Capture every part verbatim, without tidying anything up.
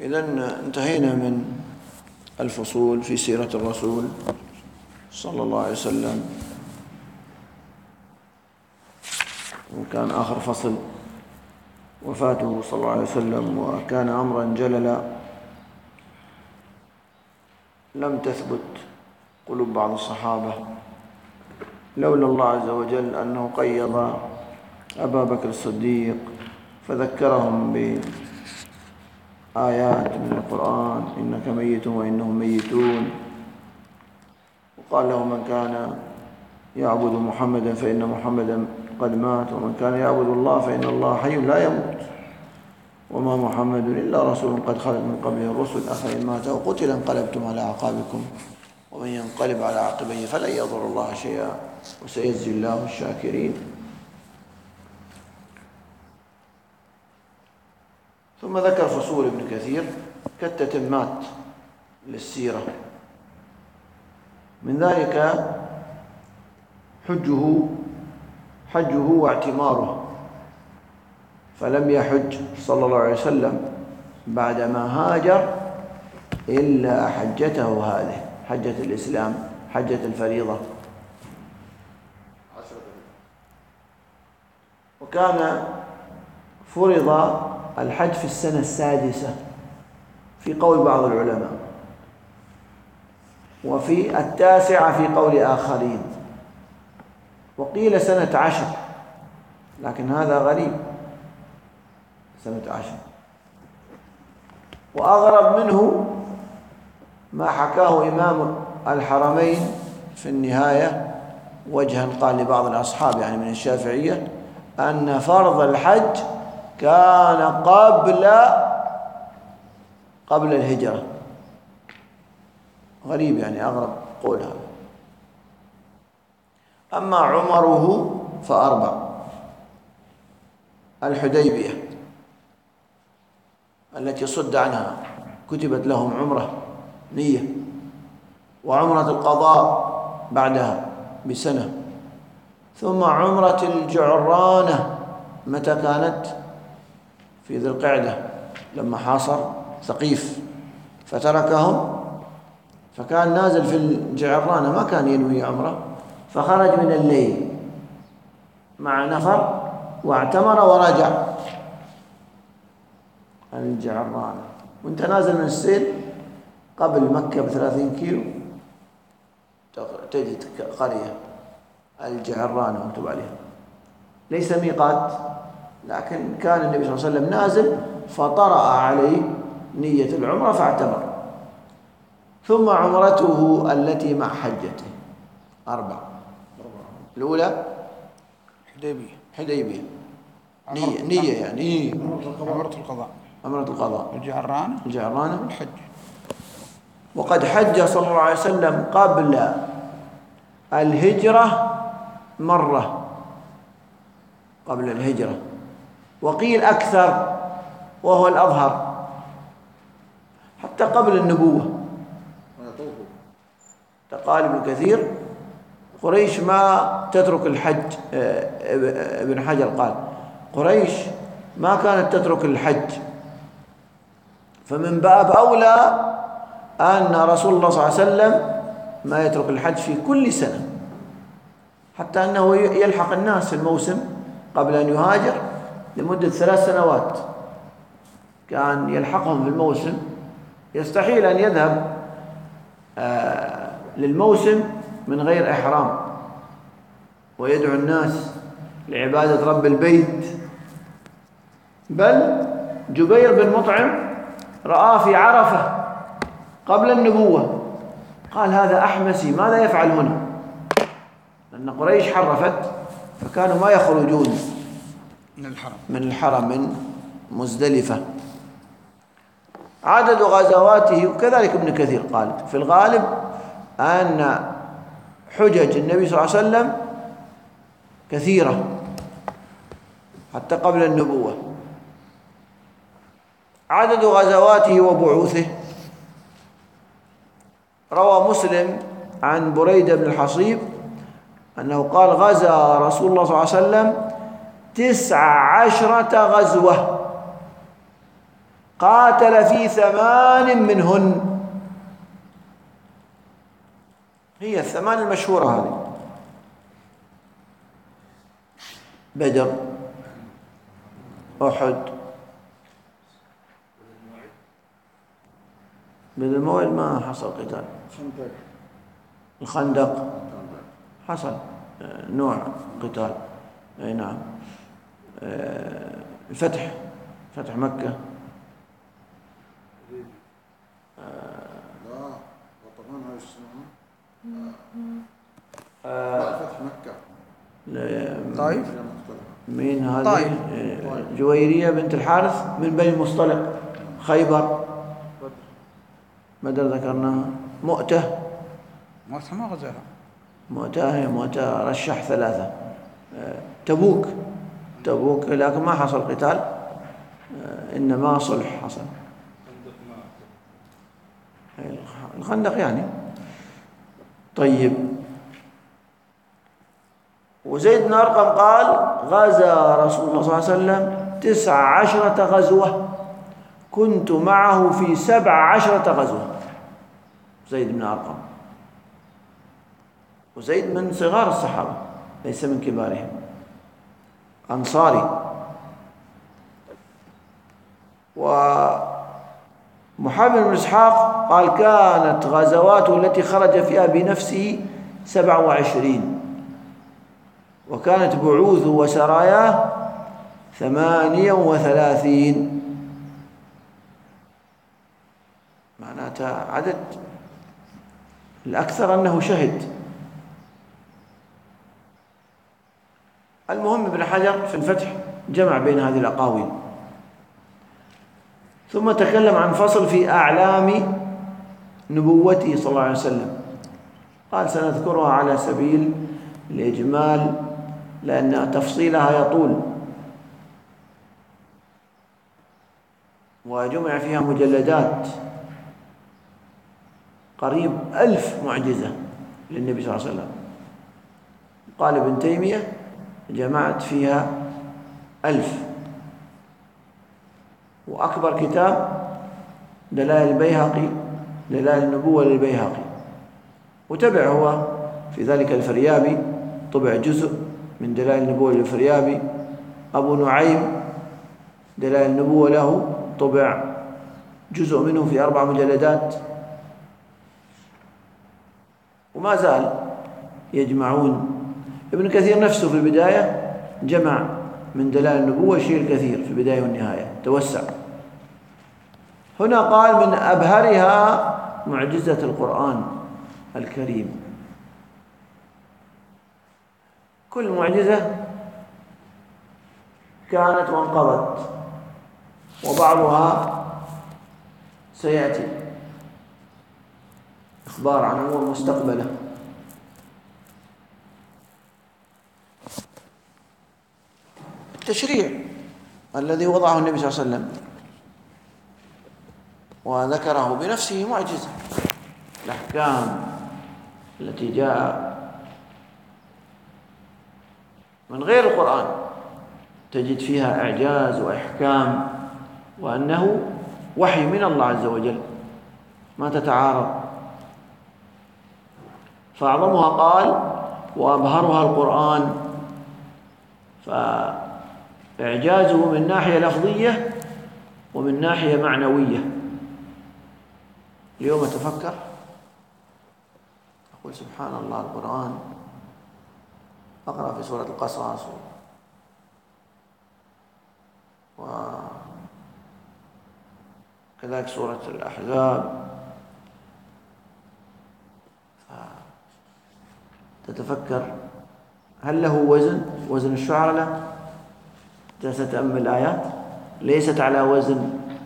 إذن انتهينا من الفصول في سيرة الرسول صلى الله عليه وسلم، وكان آخر فصل وفاته صلى الله عليه وسلم، وكان أمرا جللا لم تثبت قلوب بعض الصحابة لولا الله عز وجل أنه قيض أبا بكر الصديق فذكرهم بآيات من القرآن: إنك ميت وإنهم ميتون. وقال له: من كان يعبد محمدا فإن محمدا قد مات، ومن كان يعبد الله فإن الله حي لا يموت، وما محمد إلا رسول قد خلت من قبله الرسل أفإن مات أو قتل انقلبتم على أعقابكم ومن ينقلب على عقبيه فلن يضر الله شيئا وسيجزي الله الشاكرين. ثم ذكر فصول ابن كثير كالتتمات للسيرة، من ذلك حجه حجه واعتماره، فلم يحج صلى الله عليه وسلم بعدما هاجر إلا حجته هذه، حجة الإسلام، حجة الفريضة. وكان فرض الحج في السنة السادسة في قول بعض العلماء، وفي التاسعة في قول آخرين، وقيل سنة عشر، لكن هذا غريب، سنة عشر. وأغرب منه ما حكاه إمام الحرمين في النهاية وجها، قال لبعض الأصحاب يعني من الشافعية أن فرض الحج كان قبل قبل الهجرة. غريب يعني، أغرب قول هذا. أما عمره فأربع: الحديبية التي صد عنها كتبت لهم عمرة نية، وعمرة القضاء بعدها بسنة، ثم عمرة الجعرانة متى كانت؟ في ذي القعدة لما حاصر ثقيف فتركهم، فكان نازل في الجعرانة ما كان ينوي عمرة، فخرج من الليل مع نفر واعتمر ورجع الجعرانة، وانت نازل من السيل قبل مكة بثلاثين كيلو تجد قرية الجعرانة مكتوب عليها، ليس ميقات، لكن كان النبي صلى الله عليه وسلم نازل فطرأ عليه نية العمرة فاعتمر. ثم عمرته التي مع حجته أربع: الأولى حديبية حديبية نية, نية يعني عمرة القضاء عمرة القضاء، الجعرانة الجعرانة والحج. وقد حج صلى الله عليه وسلم قبل الهجرة مرة، قبل الهجرة، وقيل أكثر وهو الأظهر، حتى قبل النبوة. قال ابن كثير: قريش ما تترك الحج. ابن حجر قال: قريش ما كانت تترك الحج، فمن باب أولى أن رسول الله صلى الله عليه وسلم ما يترك الحج في كل سنة، حتى أنه يلحق الناس في الموسم قبل أن يهاجر لمدة ثلاث سنوات، كان يلحقهم في الموسم، يستحيل أن يذهب آه للموسم من غير إحرام ويدعو الناس لعبادة رب البيت. بل جبير بن مطعم رآه في عرفة قبل النبوة، قال: هذا أحمسي ماذا يفعل هنا؟ لأن قريش حرفت فكانوا ما يخرجون من الحرم من الحرم من مزدلفة. عدد غزواته، وكذلك ابن كثير قال في الغالب أن حجج النبي صلى الله عليه وسلم كثيرة حتى قبل النبوة. عدد غزواته وبعوثه: روى مسلم عن بريدة بن الحصيب أنه قال: غزا رسول الله صلى الله عليه وسلم تسع عشرة غزوة قاتل في ثمان منهن. هي الثمان المشهورة هذه: بدر، أحد، بدر الموعد ما حصل قتال، الخندق حصل نوع قتال، أي نعم، الفتح، فتح مكة، لا طبعا هاي السنة لا فتح مكة. طيب مين هذه؟ طيب. جويرية بنت الحارث من بني المصطلق. خيبر، بدر ذكرناها. مؤتة، مؤتة ما غزاها. مؤتة هي مؤتة رشح ثلاثة. تبوك، تبوك لكن ما حصل قتال، إنما صلح حصل. الخندق يعني. طيب، وزيد بن أرقم قال: غزا رسول الله صلى الله عليه وسلم تسع عشرة غزوة، كنت معه في سبع عشرة غزوة. زيد بن أرقم، وزيد من صغار الصحابة ليس من كبارهم، أنصاري. ومحمد بن إسحاق قال: كانت غزواته التي خرج فيها بنفسه سبع وعشرين، وكانت بعوثه وسراياه ثمانية وثلاثين. معناتها عدد. الأكثر أنه شهد. المهم ابن حجر في الفتح جمع بين هذه الأقاويل، ثم تكلم عن فصل في أعلام نبوته صلى الله عليه وسلم. قال: سنذكرها على سبيل الإجمال لأن تفصيلها يطول، وجمع فيها مجلدات قريب ألف معجزة للنبي صلى الله عليه وسلم. قال ابن تيمية: جمعت فيها ألف. وأكبر كتاب دلائل البيهقي، دلائل النبوة للبيهقي، وتبع هو في ذلك الفريابي، طبع جزء من دلائل النبوة للفريابي. أبو نعيم دلائل النبوة له طبع جزء منه في أربع مجلدات، وما زال يجمعون. ابن كثير نفسه في البداية جمع من دلائل النبوة شيء الكثير في البداية والنهاية، توسع. هنا قال: من أبهرها معجزة القرآن الكريم. كل معجزة كانت وانقضت، وبعضها سيأتي إخبار عن أمور مستقبلة. التشريع الذي وضعه النبي صلى الله عليه وسلم وذكره بنفسه معجزة. الأحكام التي جاء من غير القرآن تجد فيها إعجاز وإحكام، وأنه وحي من الله عز وجل ما تتعارض. فأعظمها قال: وأبهرها القرآن. فإعجازه من ناحية لفظية ومن ناحية معنوية. اليوم أتفكر أقول: سبحان الله، القرآن أقرأ في سورة القصص وكذلك سورة الأحزاب، تتفكر هل له وزن وزن الشعر؟ لا. جالس تأمل الآيات ليست على وزن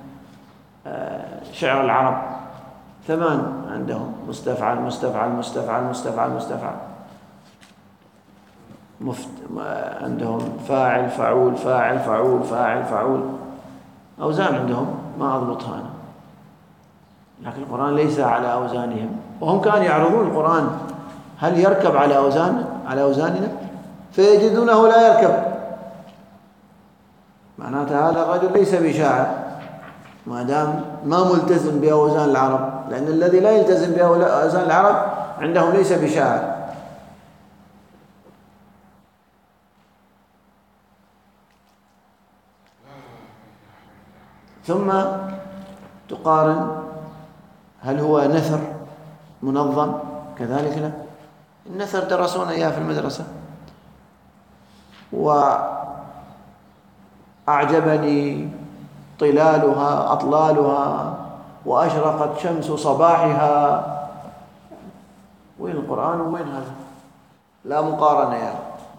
شعر العرب. ثمان عندهم: مستفعل مستفعل مستفعل مستفعل مستفعل. مفت... عندهم فاعل فعول فاعل فعول فاعل فعول. أوزان عندهم ما أضبطها أنا، لكن القرآن ليس على أوزانهم. وهم كانوا يعرضون القرآن هل يركب على أوزان على أوزاننا، فيجدونه لا يركب. معناته هذا الرجل ليس بشاعر، ما دام ما ملتزم بأوزان العرب، لأن الذي لا يلتزم بأوزان العرب عندهم ليس بشاعر. ثم تقارن هل هو نثر منظم؟ كذلك لا، النثر درسونا إياه في المدرسة، وأعجبني طلالها أطلالها وأشرقت شمس صباحها. وين القرآن وين هذا؟ لا مقارنة يعني.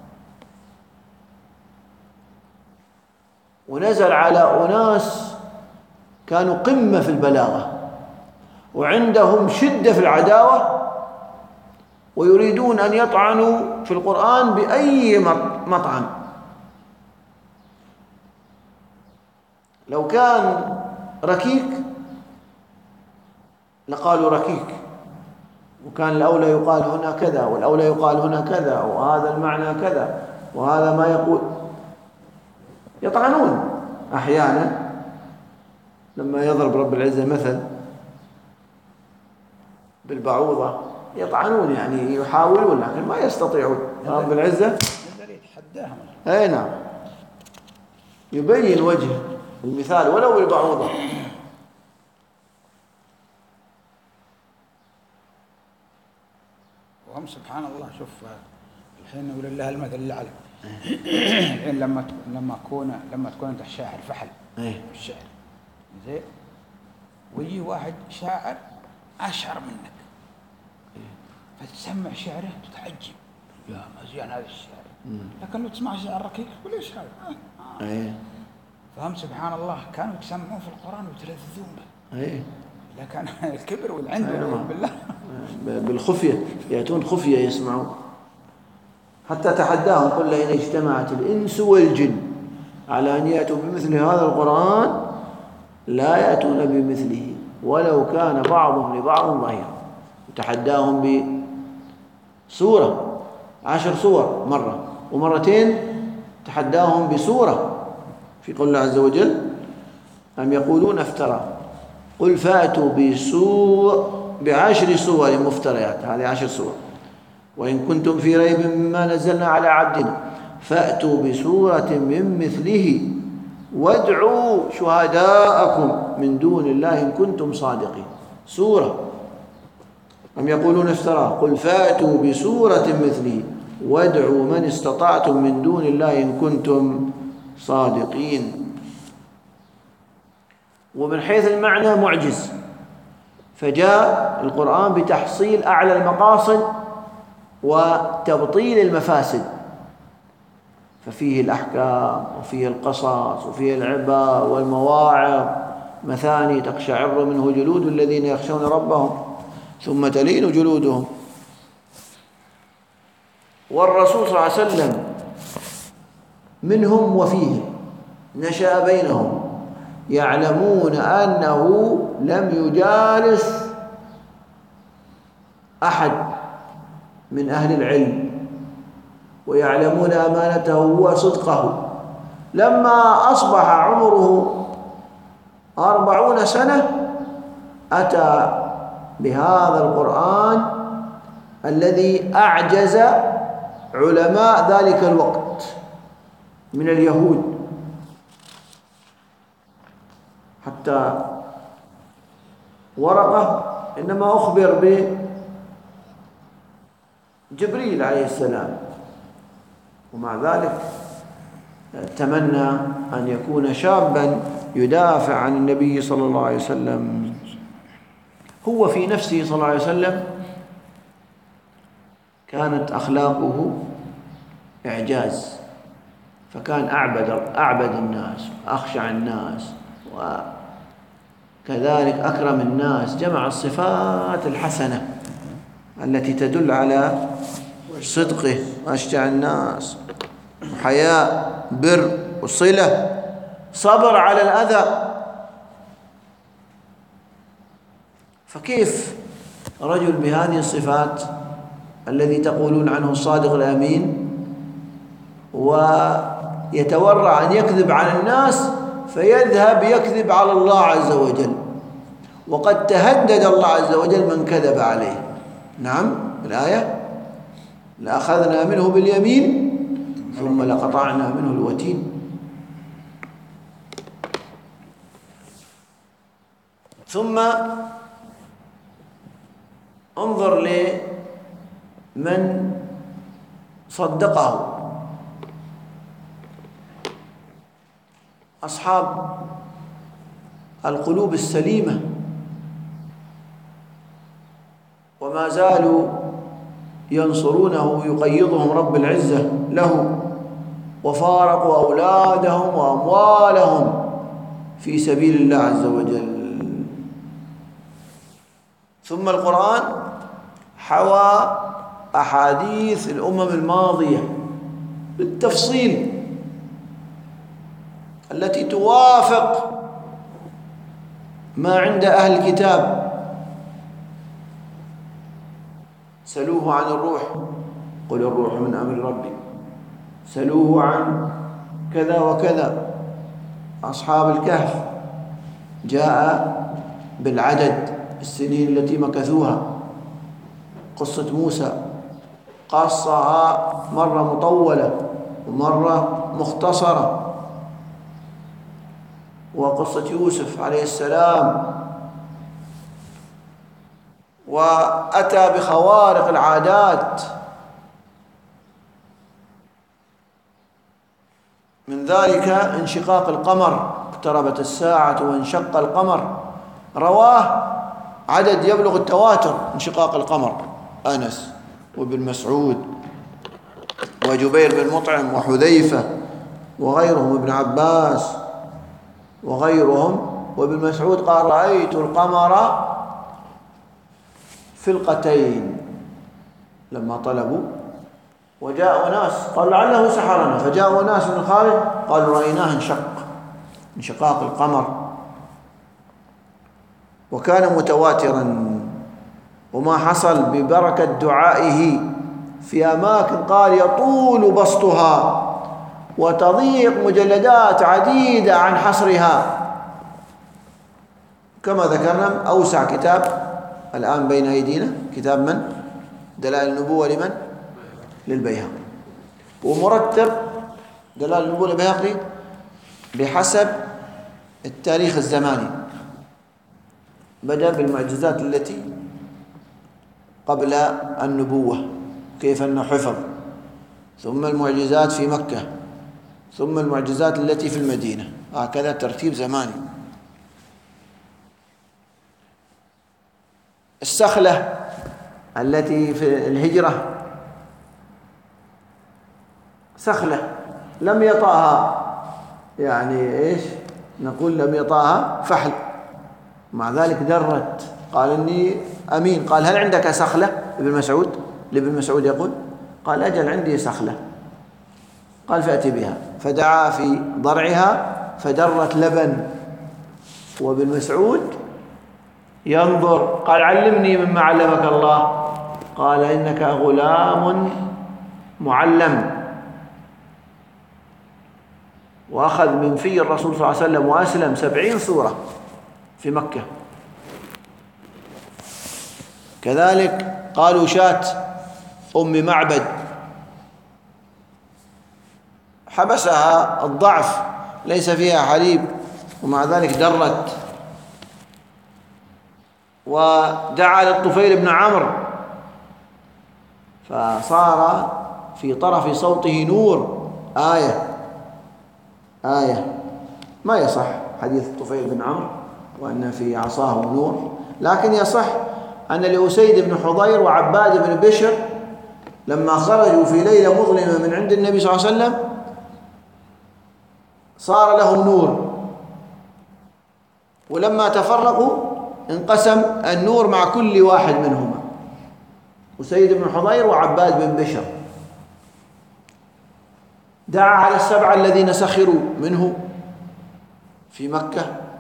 ونزل على أناس كانوا قمة في البلاغة وعندهم شدة في العداوة، ويريدون أن يطعنوا في القرآن بأي مطعن. لو كان ركيك لقالوا ركيك، وكان الأولى يقال هنا كذا والأولى يقال هنا كذا وهذا المعنى كذا وهذا ما يقول. يطعنون أحيانا لما يضرب رب العزة مثل بالبعوضة، يطعنون يعني يحاولون لكن ما يستطيعون. رب العزة يتحداهم. أي نعم، يبين وجه المثال ولو بالبعوضة. وهم سبحان الله، شوف الحين يقول الله المثل الأعلى. الحين لما لما تكون لما تكون انت شاعر فحل ايه الشعر زين، ويجي واحد شاعر اشعر منك فتسمع شعره تتعجب، يا مزيان هذا الشعر. لكن لو تسمع شعر ركيك تقول ايش هذا؟ آه. ايه فهم سبحان الله، كانوا يسمعون في القرآن ويتلذذون به. ايه لكن الكبر والعند والعياذ بالله بالخفية، يأتون خفية يسمعون. حتى تحداهم قل إن اجتمعت الإنس والجن على أن يأتوا بمثل هذا القرآن لا يأتون بمثله ولو كان بعضهم لبعض ظهيرا. تحداهم بسورة، عشر سور، مرة ومرتين تحداهم بسورة في قول الله عز وجل أم يقولون افترى قل فأتوا بسور بعشر سور مفتريات، هذه عشر سور، وإن كنتم في ريب مما نزلنا على عبدنا فأتوا بسورة من مثله وادعوا شهداءكم من دون الله إن كنتم صادقين. سورة. أم يقولون افترى قل فأتوا بسورة مثله وادعوا من استطعتم من دون الله إن كنتم صادقين. ومن حيث المعنى معجز، فجاء القرآن بتحصيل أعلى المقاصد وتبطيل المفاسد، ففيه الأحكام وفيه القصص وفيه العبر والمواعظ، مثاني تقشعر منه جلود الذين يخشون ربهم ثم تلين جلودهم. والرسول صلى الله عليه وسلم منهم وفيهم، نشأ بينهم، يعلمون أنه لم يجالس أحد من أهل العلم، ويعلمون أمانته وصدقه. لما أصبح عمره أربعون سنة أتى بهذا القرآن الذي أعجز علماء ذلك الوقت من اليهود، حتى ورقة إنما أخبر بجبريل عليه السلام، ومع ذلك تمنى أن يكون شابا يدافع عن النبي صلى الله عليه وسلم. هو في نفسه صلى الله عليه وسلم كانت أخلاقه إعجاز، فكان أعبد أعبد الناس وأخشع الناس وكذلك أكرم الناس، جمع الصفات الحسنة التي تدل على صدقه، أشجع الناس، حياء، بر وصلة، صبر على الأذى. فكيف رجل بهذه الصفات الذي تقولون عنه الصادق الأمين ويتورع أن يكذب عن الناس فيذهب يكذب على الله عز وجل، وقد تهدد الله عز وجل من كذب عليه. نعم الآية لأخذنا منه باليمين ثم لقطعنا منه الوتين. ثم انظر لمن صدقه، أصحاب القلوب السليمة، وما زالوا ينصرونه يقيضهم رب العزة له، وفارقوا أولادهم وأموالهم في سبيل الله عز وجل. ثم القرآن حوى أحاديث الأمم الماضية بالتفصيل التي توافق ما عند أهل الكتاب. سلوه عن الروح قل الروح من أمر ربي، سلوه عن كذا وكذا. أصحاب الكهف جاء بالعدد السنين التي مكثوها. قصة موسى قصها مرة مطولة ومرة مختصرة. وقصة يوسف عليه السلام، وأتى بخوارق العادات، من ذلك انشقاق القمر، اقتربت الساعة وانشق القمر، رواه عدد يبلغ التواتر. انشقاق القمر أنس وابن مسعود وجبير بن مطعم وحذيفة وغيرهم، ابن عباس وغيرهم. وابن مسعود قال رأيت القمر فلقتين لما طلبوا، وجاءوا ناس قالوا لعله سحرنا، فجاءوا ناس من الخارج قالوا رأيناه انشق، انشقاق القمر. وكان متواترا، وما حصل ببركة دعائه في أماكن قال يطول بسطها وتضيق مجلدات عديدة عن حصرها، كما ذكرنا. أوسع كتاب الآن بين أيدينا كتاب من؟ دلائل النبوة لمن؟ للبيهقي. ومرتب دلائل النبوة للبيهقي بحسب التاريخ الزماني. بدأ بالمعجزات التي قبل النبوة كيف أنه حفظ، ثم المعجزات في مكة، ثم المعجزات التي في المدينة، هكذا ترتيب زماني. السخلة التي في الهجرة، سخلة لم يطأها، يعني إيش نقول، لم يطأها فحل، مع ذلك درت. قال إني أمين. قال هل عندك سخلة؟ ابن مسعود لابن مسعود يقول، قال أجل عندي سخلة. قال فأتي بها، فدعا في ضرعها فدرت لبن. وابن مسعود ينظر، قال علمني مما علمك الله. قال إنك غلام معلم. وأخذ من في الرسول صلى الله عليه وسلم وأسلم سبعين سورة في مكة. كذلك قالوا شاة أم معبد حبسها الضعف، ليس فيها حليب، ومع ذلك درت. ودعا للطفيل بن عمرو فصار في طرف صوته نور. آية آية ما يصح حديث الطفيل بن عمرو وأن في عصاه نور، لكن يصح أن لأسيد بن حضير وعباد بن بشر لما خرجوا في ليلة مظلمة من عند النبي صلى الله عليه وسلم صار لهم نور، ولما تفرقوا انقسم النور مع كل واحد منهما، أسيد بن حضير وعباد بن بشر. دعا على السبعة الذين سخروا منه في مكة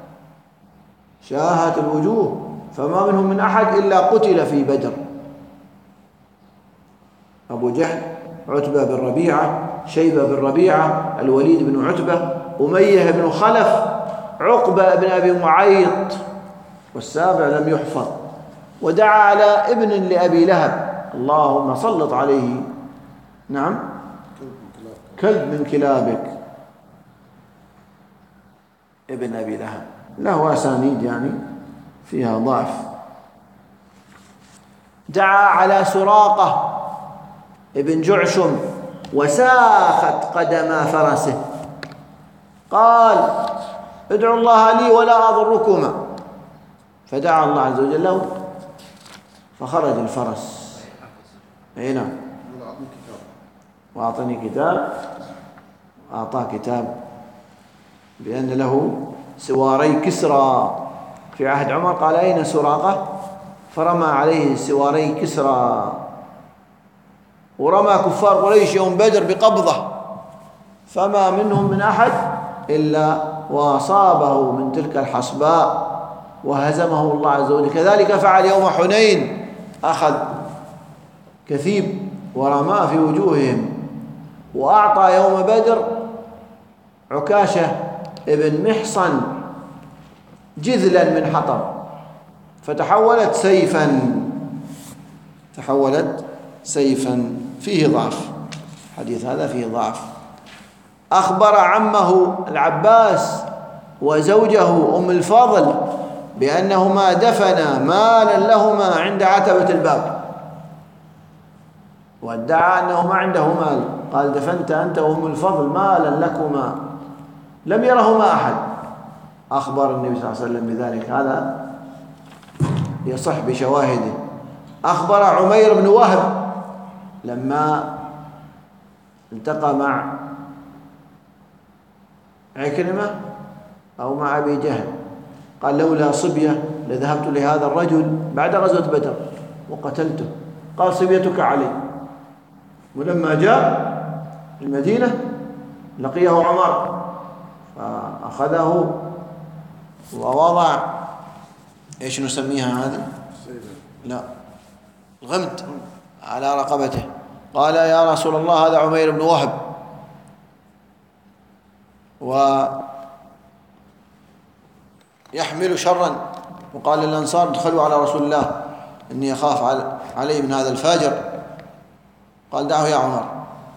شاهت الوجوه، فما منهم من أحد إلا قتل في بدر. أبو جهل، عتبة بن ربيعة، شيبة بن ربيعة، الوليد بن عتبة، أمية بن خلف، عقبة بن أبي معيط، والسابع لم يحفظ. ودعا على ابن لأبي لهب، اللهم سلط عليه نعم كلب من كلابك، ابن أبي لهب، له أسانيد يعني فيها ضعف. دعا على سراقة ابن جعشم وساخت قدما فرسه، قال ادعوا الله لي ولا أضركما، فدعا الله عز وجل له فخرج الفرس. هنا وأعطني كتاب، أعطاه كتاب بأن له سواري كسرى في عهد عمر، قال أين سراقة؟ فرمى عليه سواري كسرى. ورمى كفار قريش يوم بدر بقبضة، فما منهم من أحد إلا وأصابه من تلك الحصباء وهزمه الله عز وجل. كذلك فعل يوم حنين، أخذ كثيب ورماه في وجوههم. وأعطى يوم بدر عكاشة ابن محصن جذلا من حطب فتحولت سيفا، تحولت سيفا. فيه ضعف، الحديث هذا فيه ضعف. أخبر عمه العباس وزوجه أم الفضل بأنهما دفنا مالا لهما عند عتبة الباب، وادعى أنه ما عنده مال، قال دفنت أنت وأم الفضل مالا لكما، لم يرهما أحد. أخبر النبي صلى الله عليه وسلم بذلك، هذا يصح بشواهده. أخبر عمير بن وهب لما التقى مع عكرمة أو مع أبي جهل، قال لولا صبية لذهبت لهذا الرجل بعد غزوة بدر وقتلته، قال صبيتك علي. ولما جاء المدينة لقيه عمر فأخذه ووضع إيش نسميها هذه؟ لا، الغمد على رقبته. قال يا رسول الله هذا عمير بن وهب، ويحمل شرا. وقال للأنصار ادخلوا على رسول الله إني أخاف عليه من هذا الفاجر. قال دعه يا عمر.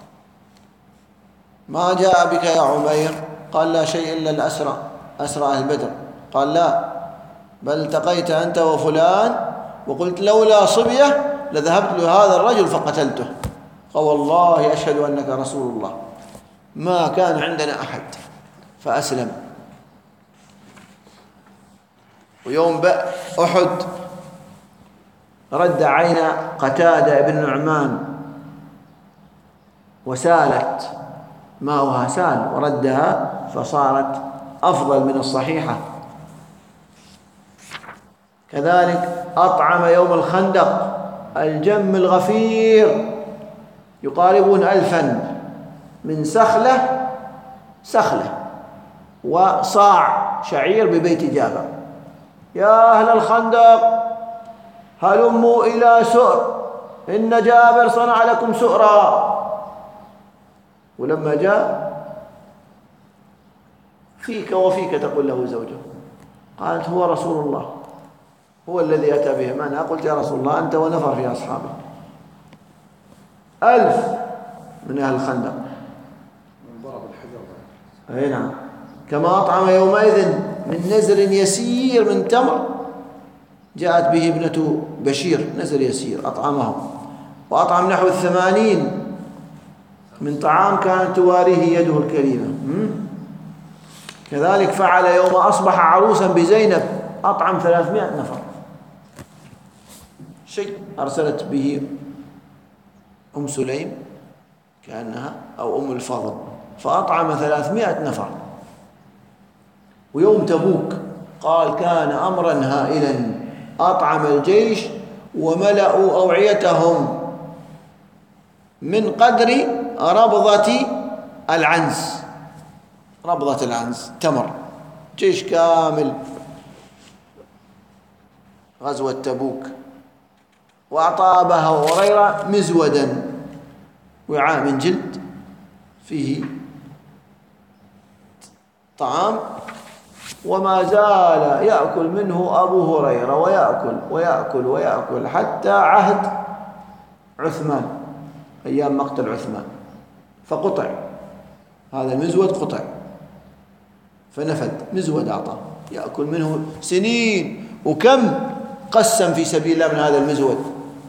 ما جاء بك يا عمير؟ قال لا شيء إلا الأسرى، أسرى أهل بدر. قال لا، بل التقيت أنت وفلان وقلت لولا صبية لذهبت لهذا الرجل فقتلته. قال والله أشهد أنك رسول الله، ما كان عندنا أحد، فأسلم. ويوم أحد رد عين قتادة بن نعمان وسالت ماؤها، سال وردها فصارت أفضل من الصحيحة. كذلك أطعم يوم الخندق الجم الغفير يقاربون ألفا من سخلة سخلة وصاع شعير ببيت جابر. يا أهل الخندق هلموا إلى سؤر، إن جابر صنع لكم سؤرا. ولما جاء فيك وفيك تقول له زوجه، قالت هو رسول الله، هو الذي أتى به. ما أنا قلت يا رسول الله أنت ونفر في أصحابه، ألف من أهل الخندق. ضرب الحجر. أي نعم. كما أطعم يومئذ من نزر يسير من تمر، جاءت به ابنة بشير، نزر يسير أطعمه. وأطعم نحو الثمانين من طعام كانت تواريه يده الكريمة. كذلك فعل يوم أصبح عروسا بزينب، أطعم ثلاثمائة نفر، شيء أرسلت به أم سليم كأنها أو أم الفضل، فأطعم ثلاثمائة نفر. ويوم تبوك قال كان أمرا هائلا، أطعم الجيش وملأوا أوعيتهم من قدر ربضة العنز. ربضة العنز تمر، جيش كامل غزوة تبوك. وأعطى أبا هريرة مزودا، وعاء من جلد فيه طعام وما زال يأكل منه أبو هريرة ويأكل ويأكل ويأكل حتى عهد عثمان، أيام مقتل عثمان، فقطع هذا المزود، قطع فنفد، مزود أعطاه يأكل منه سنين. وكم قسم في سبيل الله من هذا المزود،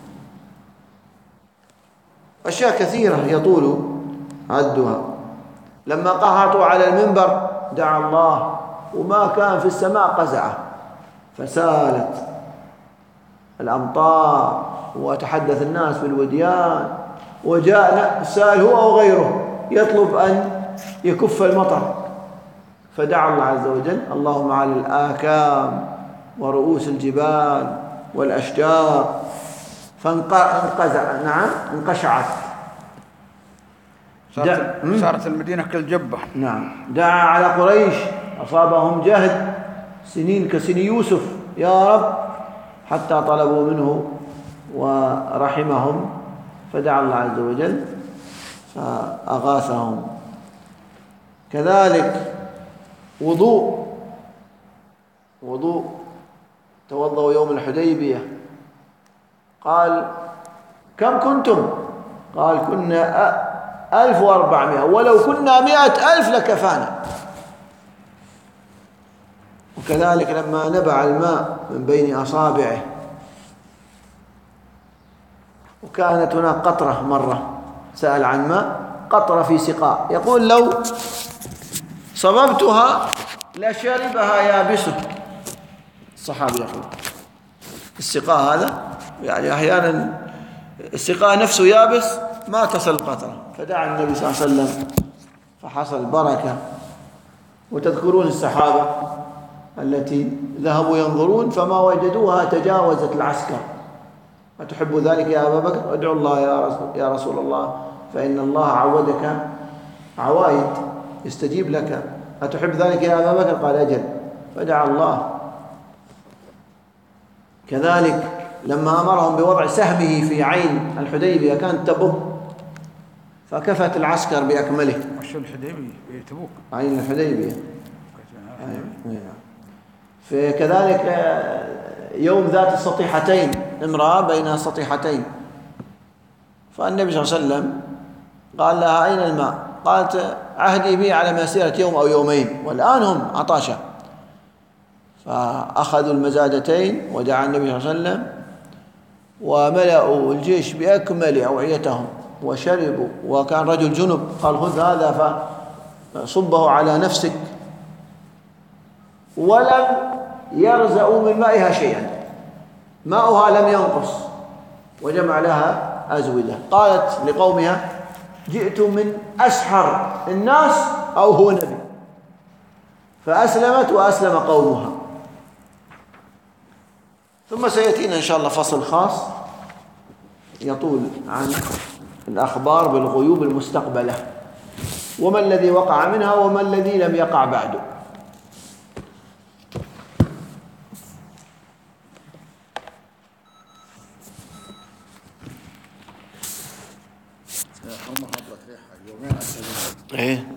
أشياء كثيرة يطول عدها. لما قهطوا على المنبر دعا الله وما كان في السماء قزعه، فسالت الأمطار وتحدث الناس بالوديان، وجاء سال هو أو غيره يطلب أن يكف المطر، فدعا الله عز وجل اللهم على الآكام ورؤوس الجبال والأشجار فانقزع، نعم انقشعت، صارت, صارت المدينة كالجبة. نعم. دعا على قريش أصابهم جهد سنين كسن يوسف يا رب، حتى طلبوا منه ورحمهم، فدعا الله عز وجل فأغاثهم. كذلك وضوء وضوء توضأوا يوم الحديبية، قال كم كنتم؟ قال كنا ألف وأربعمائة، ولو كنا مائة ألف لكفانا. وكذلك لما نبع الماء من بين أصابعه، وكانت هناك قطرة مرة سأل عن ماء، قطرة في سقاء، يقول لو صببتها لشربها يابسه. الصحابي يقول السقاء هذا يعني أحيانا السقاء نفسه يابس ما تصل القطرة، فدعا النبي صلى الله عليه وسلم فحصل بركة. وتذكرون السحابة التي ذهبوا ينظرون فما وجدوها تجاوزت العسكر، أتحب ذلك يا أبا بكر؟ ادعو الله يا رسول, يا رسول الله فإن الله عودك عوائد يستجيب لك، أتحب ذلك يا أبا بكر؟ قال أجل، فدعا الله. كذلك لما أمرهم بوضع سهمه في عين الحديبية كانت تبض، فكفت العسكر بأكمله. وش الحديبية؟ تبوك، عين الحديبية. فكذلك يوم ذات السطيحتين، امرأة بين السطيحتين، فالنبي صلى الله عليه وسلم قال لها أين الماء؟ قالت عهدي به على مسيرة يوم أو يومين، والآن هم عطاشا. فأخذوا المزادتين ودعا النبي صلى الله عليه وسلم، وملأوا الجيش بأكمل أوعيتهم وشربوا. وكان رجل جنب قال خذ هذا فصبه على نفسك، ولم يرزأوا من مائها شيئا، ماؤها لم ينقص، وجمع لها أزودة. قالت لقومها جئت من أسحر الناس أو هو نبي، فأسلمت وأسلم قومها. ثم سيأتينا إن شاء الله فصل خاص يطول عن الأخبار بالغيوب المستقبلة، وما الذي وقع منها وما الذي لم يقع بعده. هم هبط ريحة يومين أسلمين. إيه